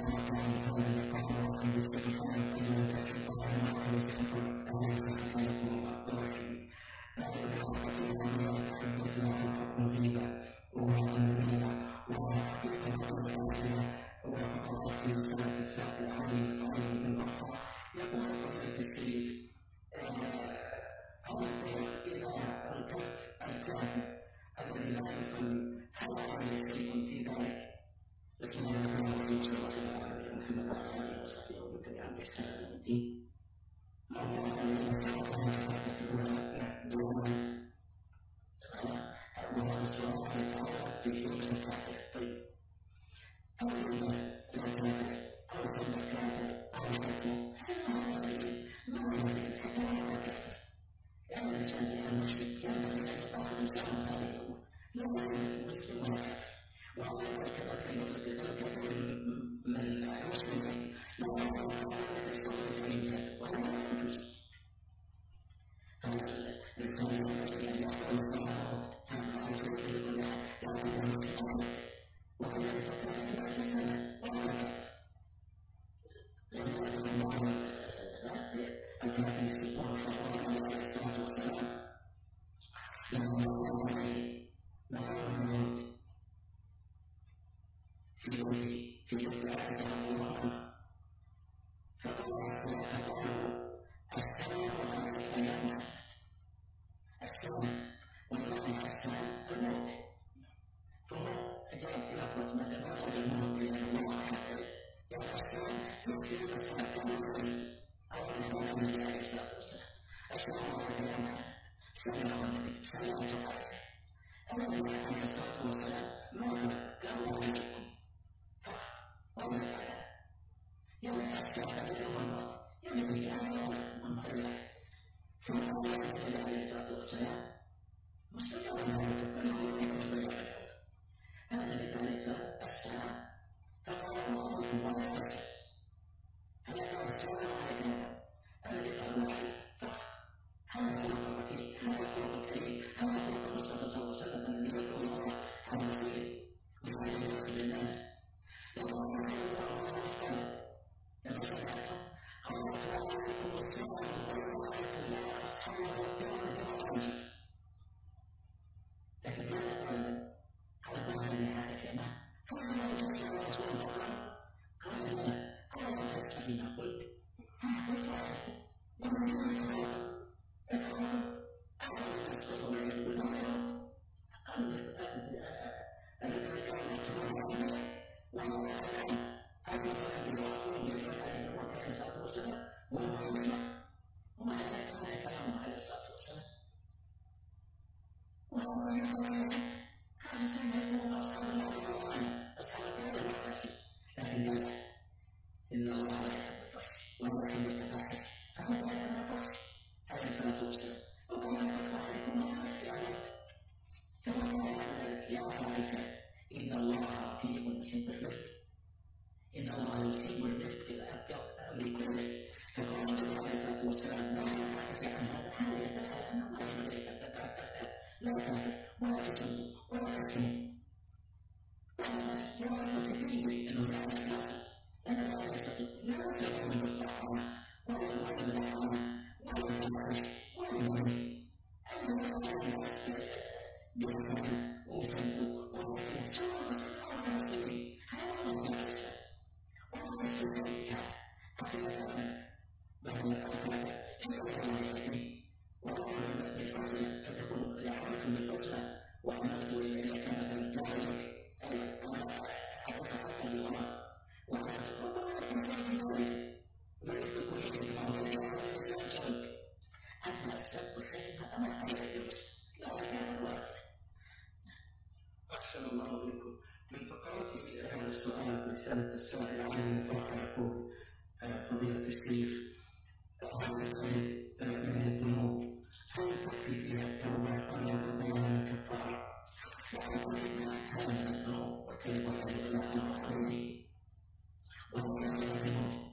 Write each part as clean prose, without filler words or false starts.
أحسن الله إليكم. من فقرات هذا السؤال رسالة السائل عن المفاقة يقول فضيلة الشيخ من الذنوب هل تكفي فيها التوبة أم ينبغي لها الكفارة؟ هذه الذنوب وكيف الله الرحيم وهو الذنوب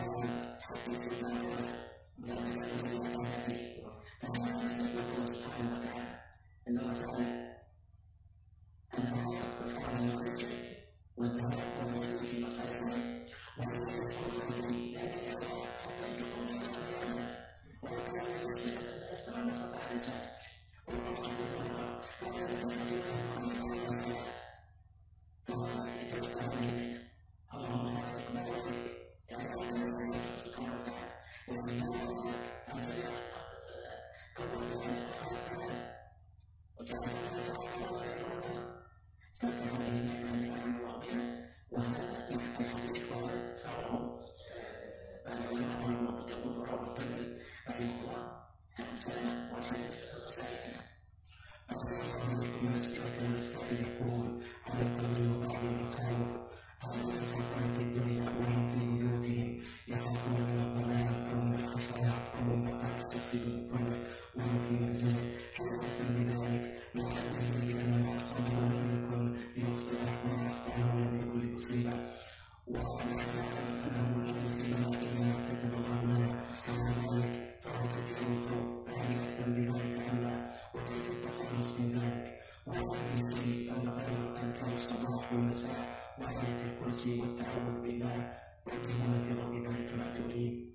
والتعوذ بالله والإيمان برب ذلك المعذورين.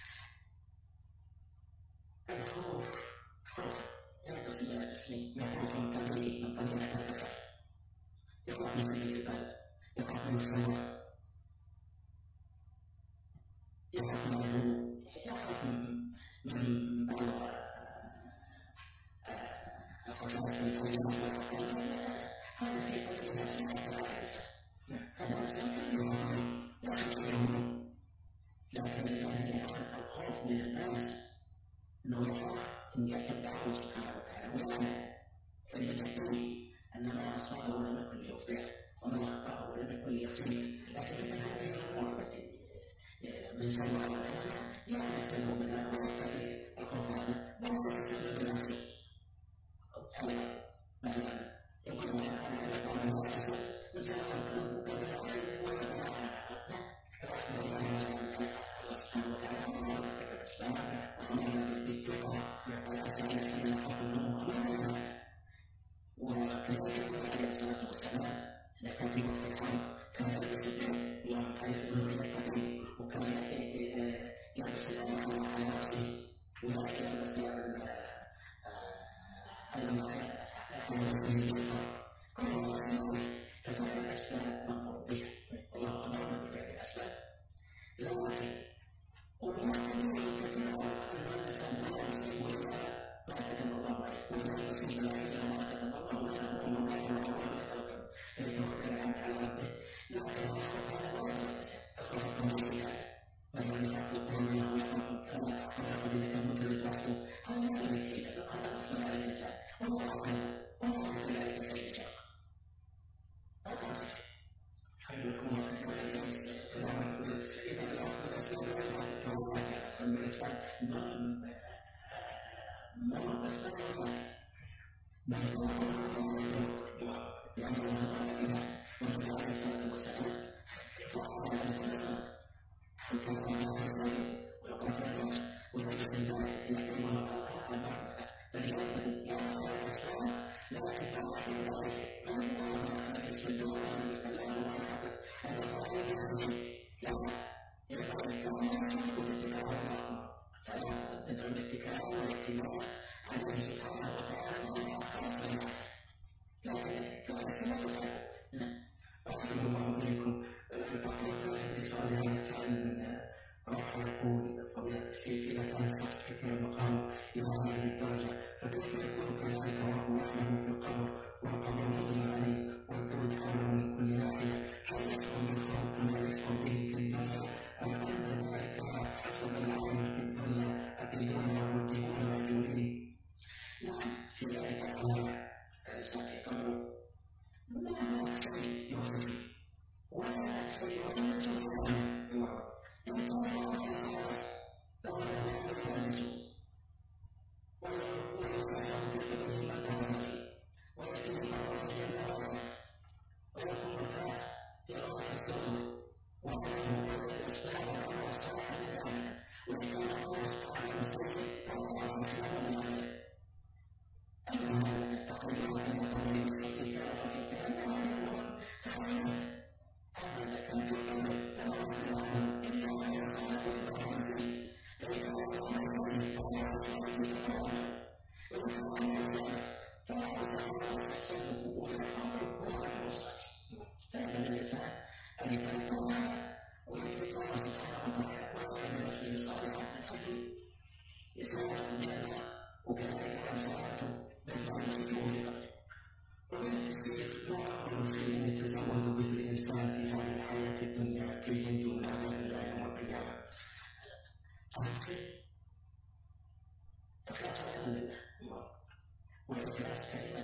الخوف يعرف إلى اسمه يخوف من قلبه من طبيعة البشر، يخوف من العباد، يخوف من السماء، يخوف من الغلو، يخوف من بعض الخشوع في الكلمة. هذا في سبيل الله. لكن الخوف من الناس انه يخاف ان يحبه سبحانه وتعالى ويسمع، فليجتهد ان ما اصابه لم يكن ليخطئه وما اخطاه لم يكن ليخطئه، لكن هذه الامور من جمع يعرف انه من المستقيم الخوف هذا مثلا يكون في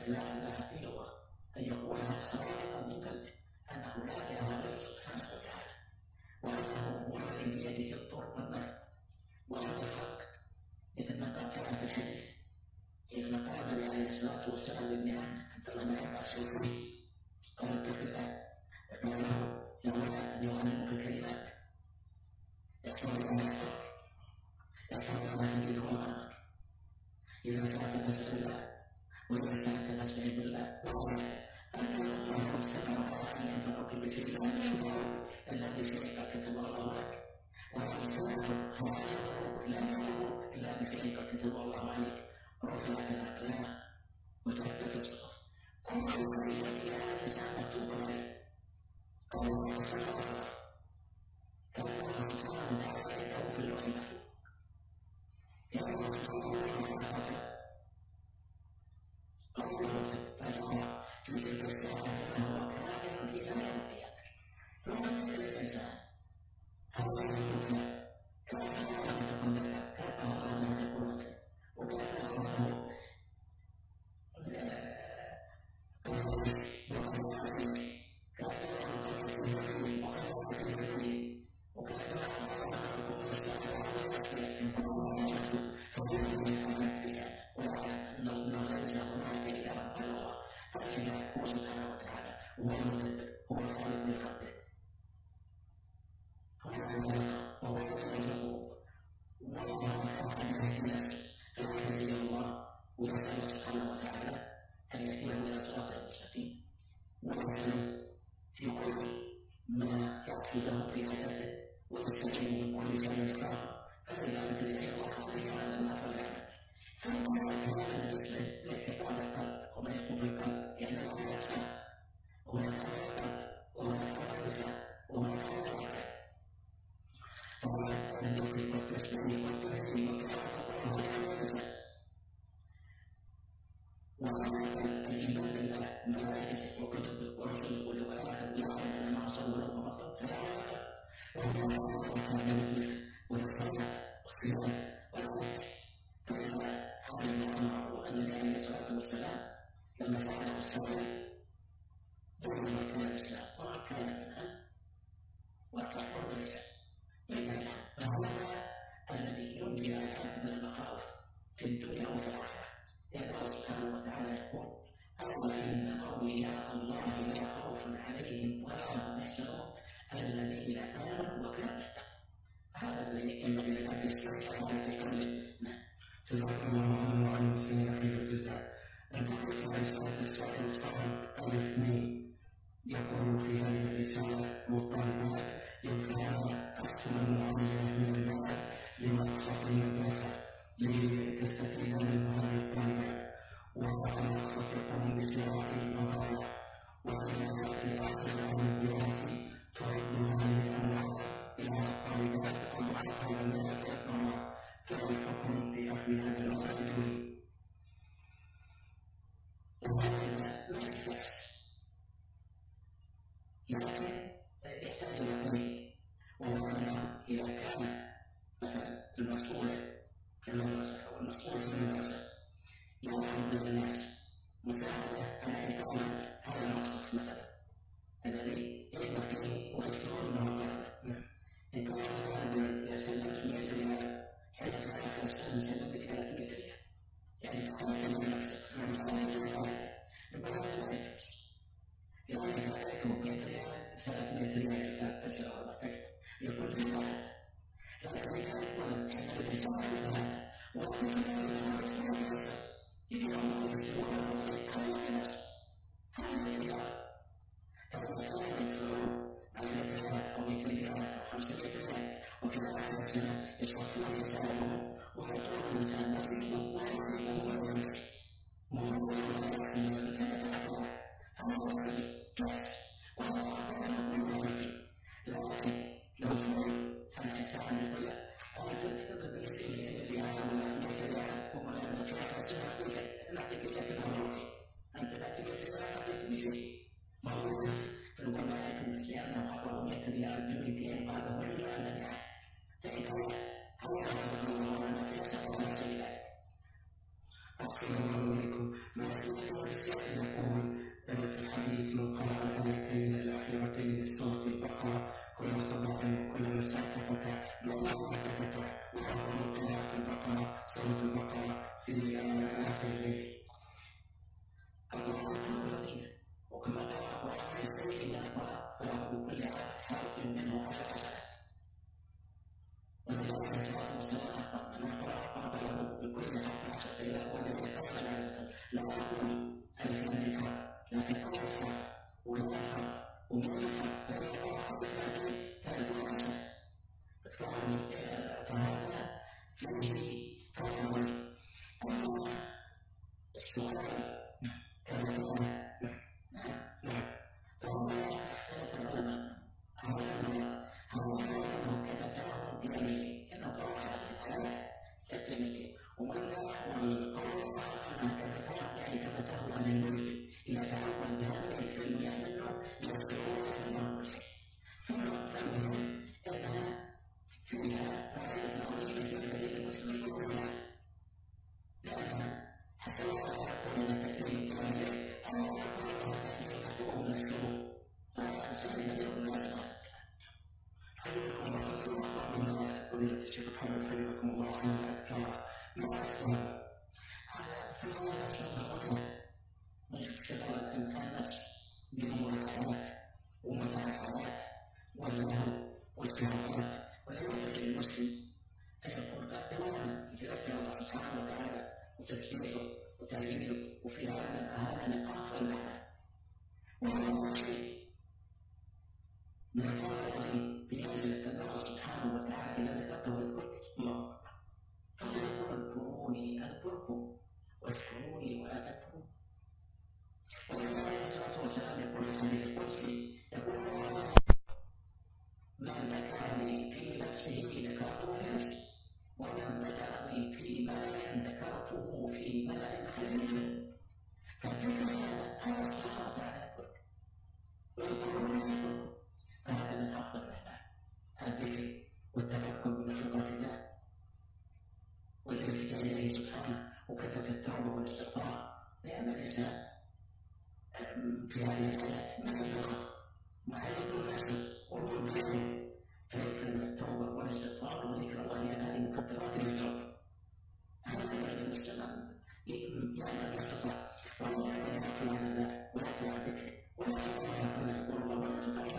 لا إله إلا الله أن يقولها خالقا من قلبه أنه لا إله إلا سبحانه وتعالى وأنه هو الذي بيده الضر والنفع وهو الحق. إذا ما كان في الحديث حينما قال النبي عليه الصلاة والسلام لابن عبد الله بن عباس قال اتق الله فقال له يا أن يعلمك كلمات يحفظ الله يحفظ ما سجد أمامك إذا كان في الله وإذا كانت في بالله أن الله سبحانه وتعالى أن ترك بشيء الذي في كتب الله لك لا يملك إلا بشيء كتب الله عليك رفع الأقلام وتحدث الصدر كل شيء إلى هذا مكتوب عليه الله سبحانه وتعالى في اللوح المحفوظ يوم يقول بل في الحديث من قرأ الآيتين الأخيرتين من سورة البقرة كل صباح وكل مساء فتح الله فتح وأول قراءة البقرة سورة البقرة في آخر الليل. وكما قال في سبيل الله فله بكل حرف منه حسنة. والنبي صلى الله عليه وسلم أخبر من قرأ له بكل حرف حسنة والذي حصل لا يقول ألف ذكر لكن أول والآخر ومن فضيلة الشيخ محمد حفظكم الله عن الأذكار وفي هذا نقاط من الفرق بمنزلة الله سبحانه وتعالى إذا ذكرته الكل الله فيقول اذكروني أذكركم واذكروني ولا تذكرون. والنبي عليه الصلاة والسلام يقول في الحديث القدسي يقول من ذكرني في نفسه ذكرته في نفسي ومن ذكرني في ملأ ذكرته في ملأ خير منه. فالذكر هذا سبحانه وتعالى اذكروني فهذا من أفضل الأعمال الذكر والتفكر بمخلوقات الله والالتفات إليه سبحانه وكثرة التوبة والاستغفار لأن الإنسان في هذه الحياة ما يغلط مع الناس وهو مسلم فيكثر من التوبة والاستغفار وذكر الله لأن هذه مكفرات للذنوب. هذا الذي المسلم لا يستطيع ولا يعتمد على الله ولا يعتمد ذكره ولا يعتمد على القرب ولا يعتمد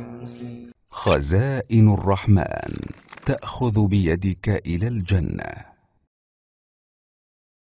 خزائن الرحمن تأخذ بيدك إلى الجنة.